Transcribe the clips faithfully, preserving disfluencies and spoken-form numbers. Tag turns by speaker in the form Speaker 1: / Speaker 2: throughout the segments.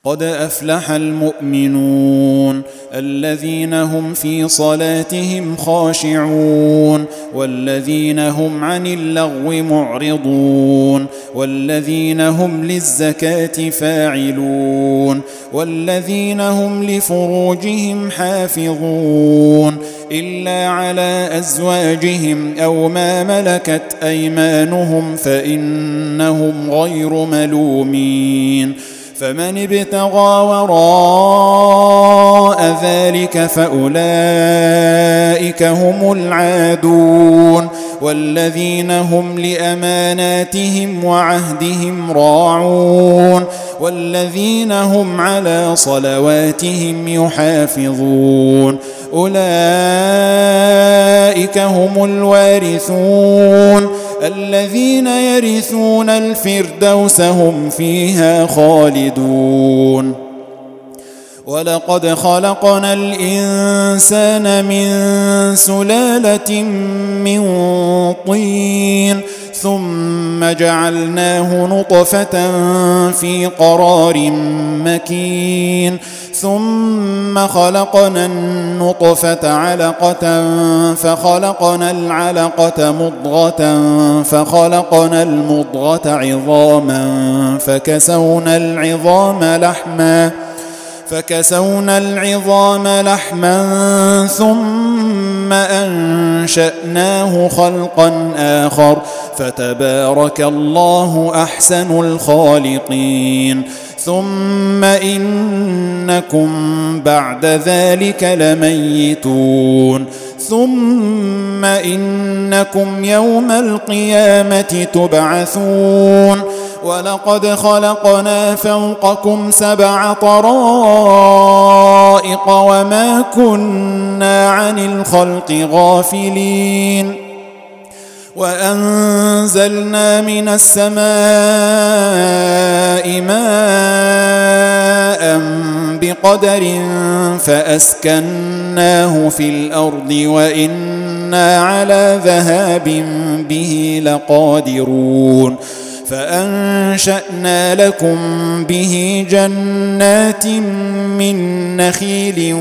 Speaker 1: قد أفلح المؤمنون الذين هم في صلاتهم خاشعون والذين هم عن اللغو معرضون والذين هم للزكاة فاعلون والذين هم لفروجهم حافظون إلا على أزواجهم أو ما ملكت أيمانهم فإنهم غير ملومين فمن ابتغى وراء ذلك فأولئك هم العادون والذين هم لأماناتهم وعهدهم راعون والذين هم على صلواتهم يحافظون أولئك هم الوارثون الذين يرثون الفردوس هم فيها خالدون ولقد خلقنا الإنسان من سلالة من طين ثم جعلناه نطفة في قرار مكين ثم خلقنا النطفة علقة فخلقنا العلقة مضغة فخلقنا المضغة عظاما فكسونا العظام لحما فكسونا العظام لحما ثم أنشأناه خلقا آخر فتبارك الله أحسن الخالقين ثم إنكم بعد ذلك لميتون ثم إنكم يوم القيامة تبعثون ولقد خلقنا فوقكم سبع طرائق وما كنا عن الخلق غافلين وأنزلنا من السماء ماء بقدر فأسكناه في الأرض وإنا على ذهاب به لقادرون فأنشأنا لكم به جنات من نخيل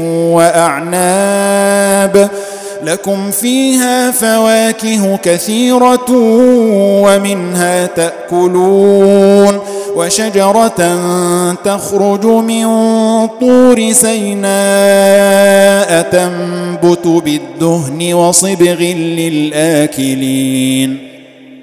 Speaker 1: وأعناب لكم فيها فواكه كثيرة ومنها تأكلون وشجرة تخرج من طور سيناء تنبت بالدهن وصبغ للآكلين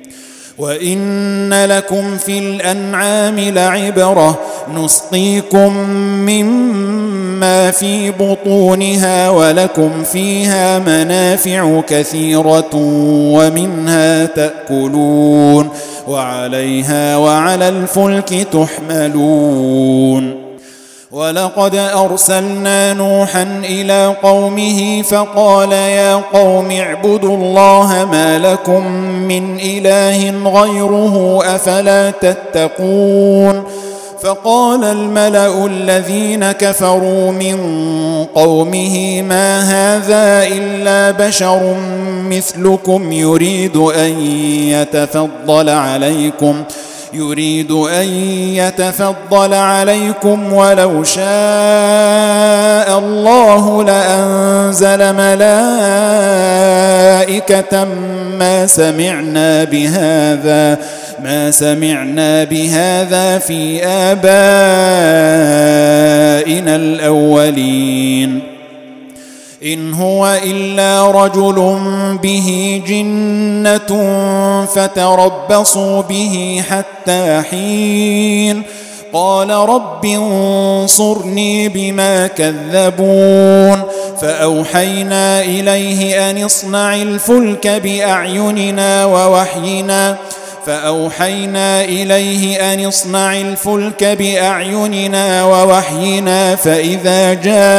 Speaker 1: وإن لكم في الأنعام لعبرة نسقيكم مما في بطونها ولكم فيها منافع كثيرة ومنها تأكلون وعليها وعلى الفلك تحملون ولقد أرسلنا نوحا إلى قومه فقال يا قوم اعبدوا الله ما لكم من إله غيره أفلا تتقون فقال الملأ الذين كفروا من قومه ما هذا إلا بشر مثلكم يريد أن يتفضل عليكم يريد أن يتفضل عليكم ولو شاء الله لأنزل ملائكة ما سمعنا بهذا ما سمعنا بهذا في آبائنا الأولين إن هو إلا رجل به جنة فتربصوا به حتى حين قال رب انصرني بما كذبون فأوحينا إليه أن اصنع الفلك بأعيننا ووحينا فأوحينا إليه أن اصنع الفلك بأعيننا ووحينا فإذا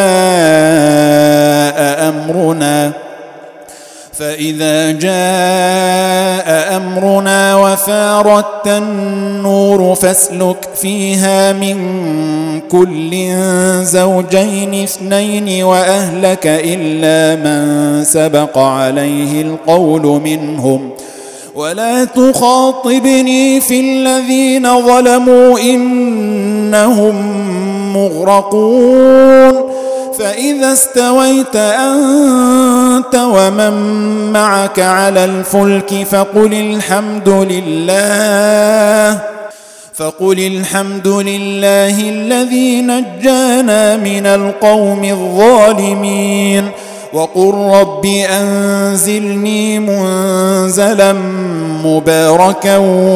Speaker 1: جاء أمرنا فإذا جاء أمرنا وفارت النور فاسلك فيها من كل زوجين اثنين وأهلك إلا من سبق عليه القول منهم ولا تخاطبني في الذين ظلموا إنهم مغرقون فإذا استويت أنت ومن معك على الفلك فقل الحمد لله فقل الحمد لله الذي نجانا من القوم الظالمين وقل رب أنزلني منزلا مباركا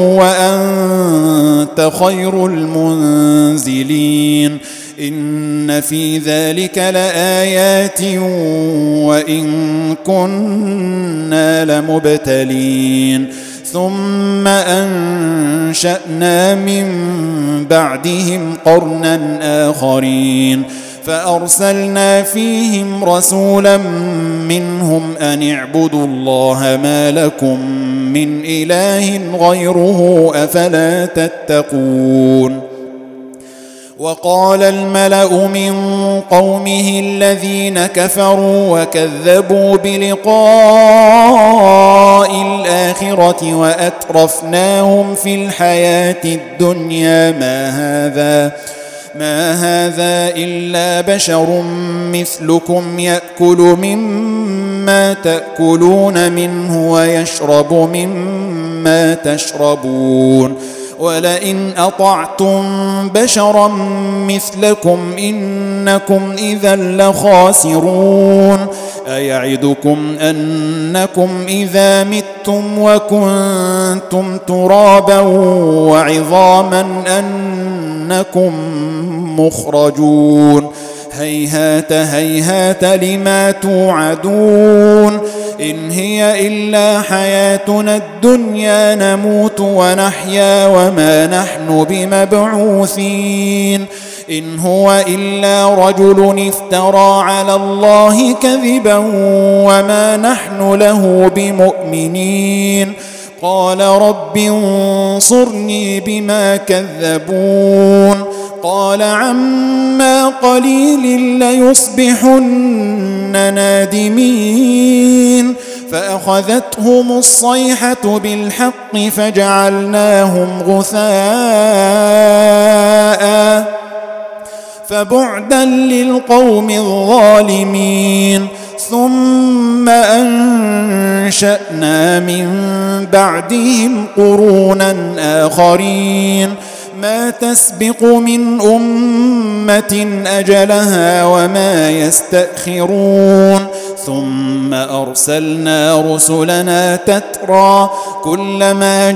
Speaker 1: وأنت خير المنزلين إن في ذلك لآيات وإن كنا لمبتلين ثم أنشأنا من بعدهم قرنا آخرين فأرسلنا فيهم رسولا منهم أن اعبدوا الله ما لكم من إله غيره أفلا تتقون وقال الملأ من قومه الذين كفروا وكذبوا بلقاء الآخرة وأترفناهم في الحياة الدنيا ما هذا ما هذا إلا بشر مثلكم يأكل مما تأكلون منه ويشرب مما تشربون ولئن أطعتم بشرا مثلكم إنكم إذا لخاسرون أيعدكم أنكم إذا متم وكنتم ترابا وعظاما أنكم مخرجون هيهات هيهات لما توعدون إن هي إلا حياتنا الدنيا نموت ونحيا وما نحن بمبعوثين إن هو إلا رجل افترى على الله كذبا وما نحن له بمؤمنين قال رب انصرني بما كذبون قال عما قليل ليصبحن نادمين فأخذتهم الصيحة بالحق فجعلناهم غثاء فبعدا للقوم الظالمين ثم أنشأنا من بعدهم قرونا آخرين ما تسبق من أمة أجلها وما يستأخرون ثم أرسلنا رسلنا تترى كلما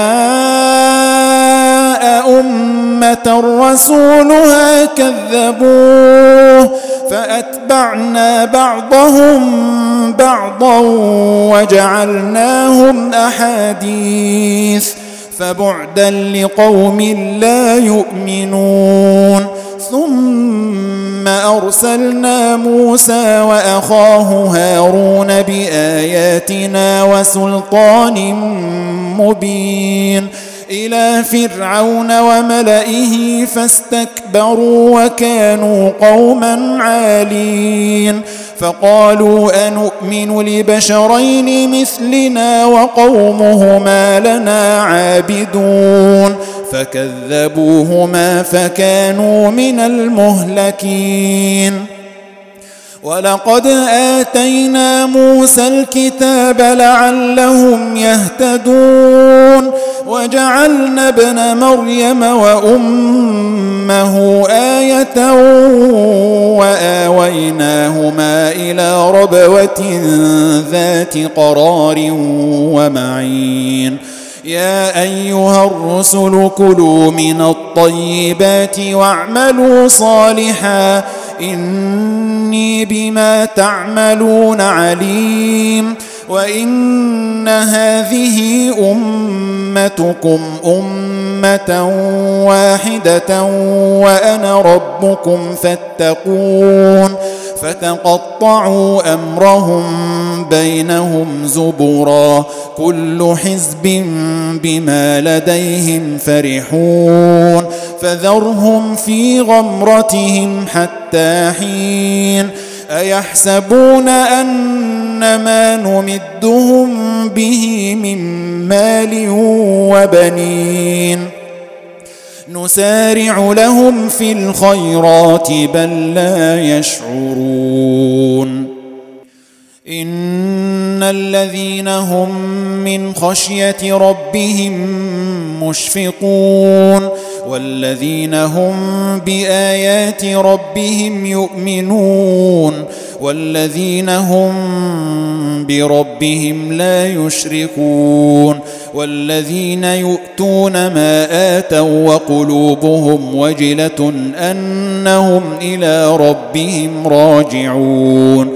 Speaker 1: جاء أمة رسولها كذبوه فأتبعنا بعضهم بعضا وجعلناهم أحاديث فبعدا لقوم لا يؤمنون ثم أرسلنا موسى وأخاه هارون بآياتنا وسلطان مبين إلى فرعون وملئه فاستكبروا وكانوا قوما عالين فقالوا أنؤمن لبشرين مثلنا وقومهما لنا عابدون فكذبوهما فكانوا من المهلكين ولقد آتينا موسى الكتاب لعلهم يهتدون وجعلنا ابن مريم وأمه آية وآويناهما إلى ربوة ذات قرار ومعين يا أيها الرسل كلوا من الطيبات واعملوا صالحا إني بما تعملون عليم وإن هذه أمتكم أمة واحدة وأنا ربكم فاتقون فتقطعوا أمرهم بينهم زبرا كل حزب بما لديهم فرحون فذرهم في غمرتهم حتى حين أيحسبون أن ما نمدهم به من مال وبنين نسارع لهم في الخيرات بل لا يشعرون إن الذين هم من خشية ربهم مشفقون والذين هم بآيات ربهم يؤمنون والذين هم بربهم لا يشركون والذين يؤتون ما آتوا وقلوبهم وجلة أنهم إلى ربهم راجعون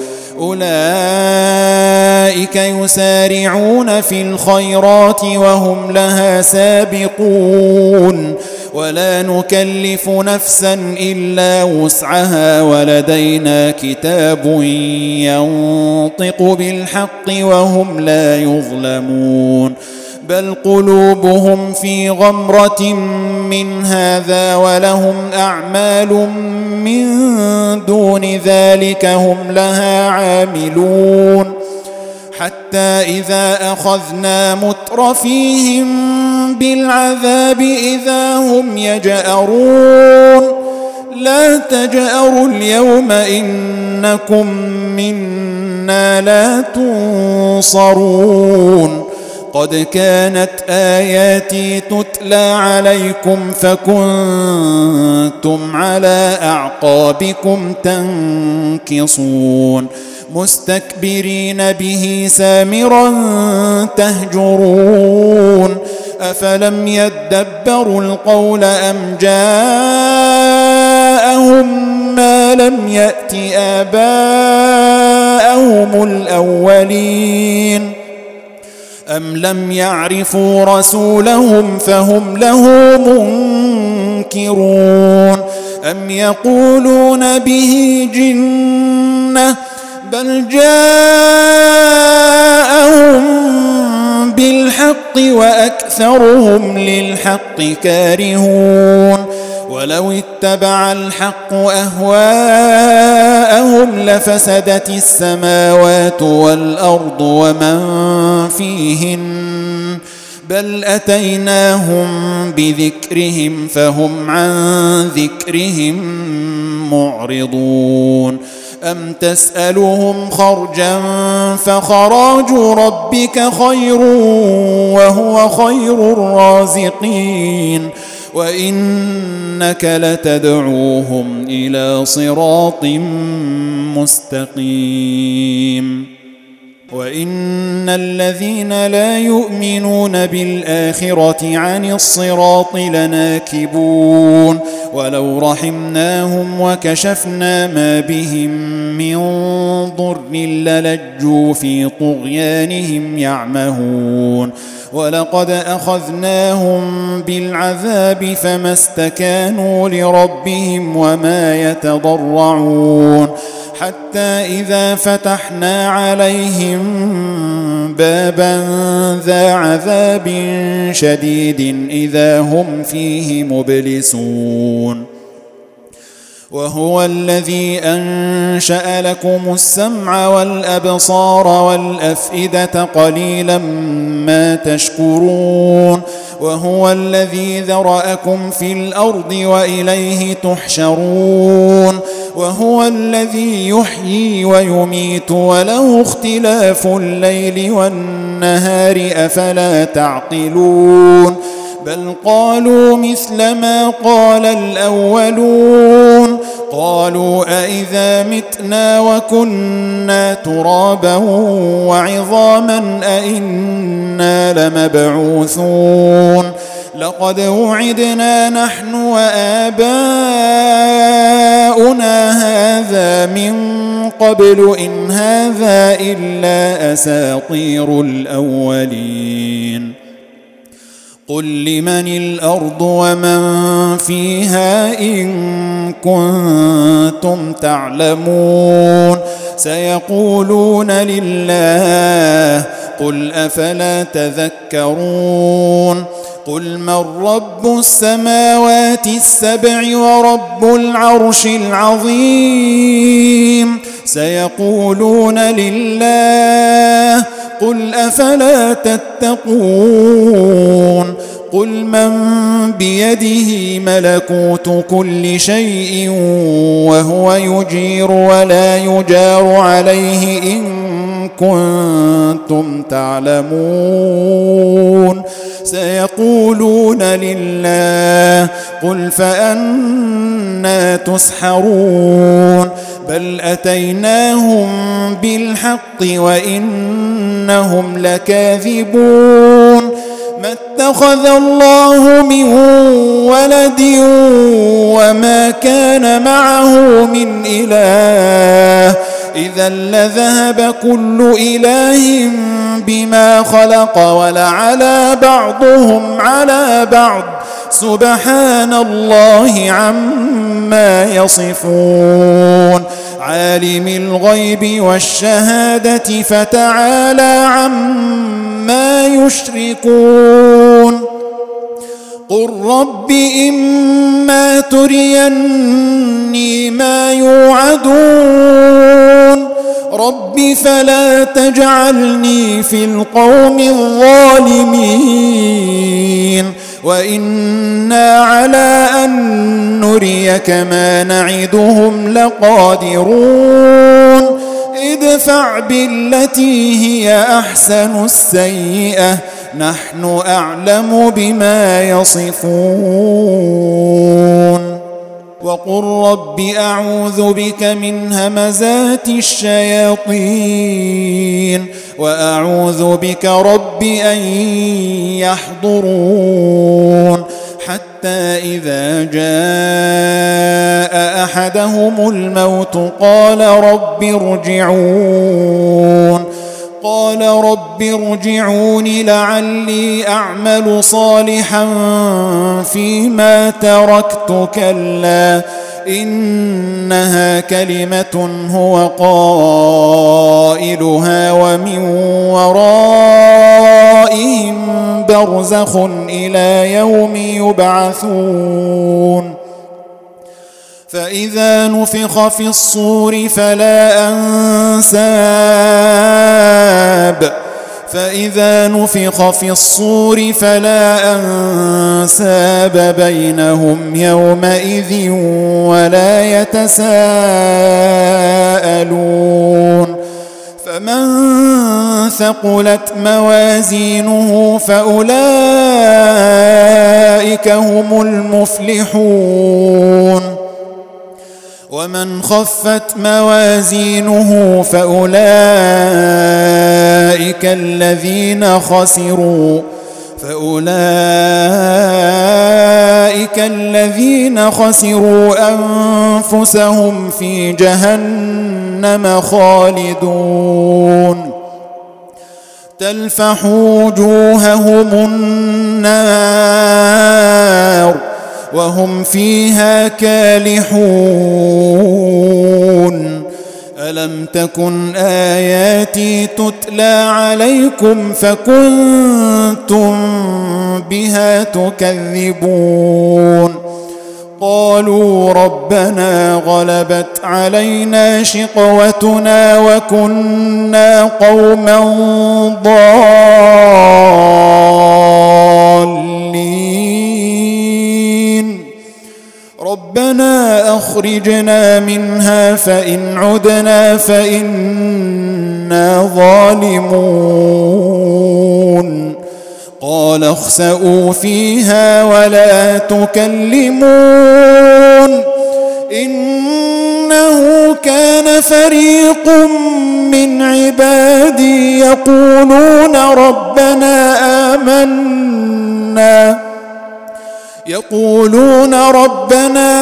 Speaker 1: أولئك يسارعون في الخيرات وهم لها سابقون ولا نكلف نفسا إلا وسعها ولدينا كتاب ينطق بالحق وهم لا يظلمون بل قلوبهم في غمرة من هذا ولهم أعمال من دون ذلك هم لها عاملون حتى إذا أخذنا مترفيهم بالعذاب إذا هم يجأرون لا تجأروا اليوم إنكم منا لا تنصرون قد كانت آياتي تتلى عليكم فكنتم على أعقابكم تنكصون مستكبرين به سامرا تهجرون أفلم يدبروا القول أم جاءهم ما لم يأت آباءهم الأولين أم لم يعرفوا رسولهم فهم له منكرون أم يقولون به جنة بل جاءهم بالحق وأكثرهم للحق كارهون ولو اتبع الحق أهواءهم لفسدت السماوات والأرض ومن فيهن بل أتيناهم بذكرهم فهم عن ذكرهم معرضون أم تسألهم خرجا فخراج ربك خير وهو خير الرازقين وإنك لتدعوهم إلى صراط مستقيم وإن الذين لا يؤمنون بالآخرة عن الصراط لناكبون ولو رحمناهم وكشفنا ما بهم من ضر للجوا في طغيانهم يعمهون ولقد أخذناهم بالعذاب فما استكانوا لربهم وما يتضرعون حتى إذا فتحنا عليهم بابا ذا عذاب شديد إذا هم فيه مبلسون وهو الذي أنشأ لكم السمع والأبصار والأفئدة قليلا ما تشكرون وهو الذي ذرأكم في الأرض وإليه تحشرون وهو الذي يحيي ويميت وله اختلاف الليل والنهار أفلا تعقلون بل قالوا مثل ما قال الأولون قالوا أئذا متنا وكنا ترابا وعظاما أئنا لمبعوثون لقد وعدنا نحن وآباؤنا هذا من قبل إن هذا إلا أساطير الأولين قل لمن الأرض ومن فيها إن كنتم تعلمون سيقولون لله قل أفلا تذكرون قل من رب السماوات السبع ورب العرش العظيم سيقولون لله قل أفلا تتقون قل من بيده ملكوت كل شيء وهو يجير ولا يجار عليه إن كنتم تعلمون سيقولون لله قل فأنى تسحرون بل أتيناهم بالحق وإنهم لكاذبون ما اتخذ الله من ولد وما كان معه من إله إذا لذهب كل إله بما خلق ولعلى بعضهم على بعض سبحان الله عما يصفون عالم الغيب والشهادة فتعالى عما يشركون قل رب إما تريني ما يوعدون رب فلا تجعلني في القوم الظالمين وإنا على أن نريك ما نعدهم لقادرون ادفع بالتي هي أحسن السيئة نحن أعلم بما يصفون وقل رب أعوذ بك من همزات الشياطين وأعوذ بك رب أن يحضرون حتى إذا جاء أحدهم الموت قال رب ارجعون قال رب ارجعون لعلي أعمل صالحا فيما تركت كلا إنها كلمة هو قائلها ومن ورائهم برزخ إلى يوم يبعثون فإذا نفخ في الصور فلا أنساب فإذا نفخ في الصور فلا أنساب بينهم يومئذ ولا يتساءلون فمن ثقلت موازينه فأولئك هم المفلحون ومن خفت موازينه فأولئك الذين خسروا فأولئك الذين خسروا أنفسهم في جهنم خالدون تلفح وجوههم النار وهم فيها كالحون ألم تكن آياتي تتلى عليكم فكنتم بها تكذبون قالوا ربنا غلبت علينا شقوتنا وكنا قوما ضالين ربنا أخرجنا منها فإن عدنا فإنا ظالمون قال اخسئوا فيها ولا تكلمون إنه كان فريق من عبادي يقولون ربنا آمنا يقولون ربنا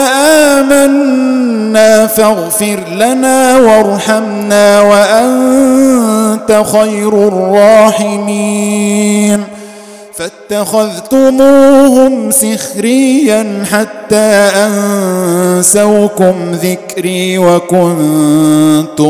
Speaker 1: آمنا فاغفر لنا وارحمنا وأنت خير الراحمين فاتخذتموهم سخريا حتى أنسوكم ذكري وكنتم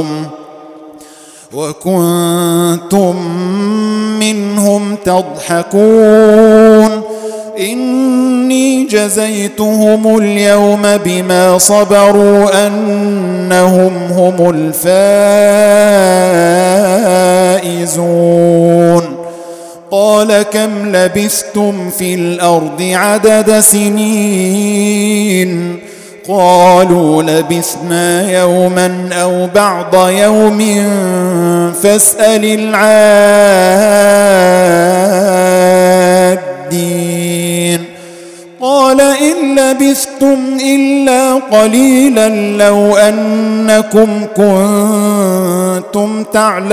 Speaker 1: وكنتم منهم تضحكون إني جزيتهم اليوم بما صبروا أنهم هم الفائزون قال كم لبثتم في الأرض عدد سنين قالوا لبثنا يوما أو بعض يوم فاسأل العادين قال إن لبثتم إلا قليلا لو أنكم كنتم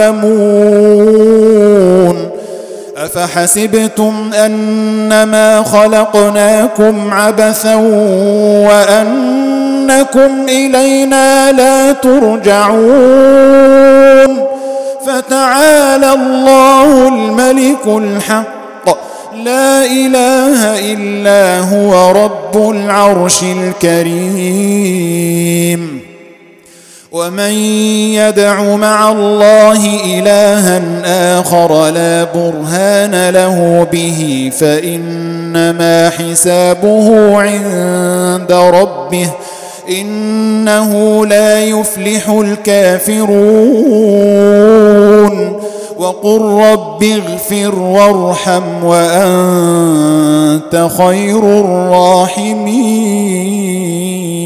Speaker 1: تعلمون أفحسبتم أنما خلقناكم عبثا وأنكم إلينا لا ترجعون فتعالى الله الملك الحق لا إله إلا هو رب العرش الكريم ومن يدع مع الله إلها آخر لا برهان له به فإنما حسابه عند ربه إنه لا يفلح الكافرون وقل رب اغفر وارحم وأنت خير الراحمين.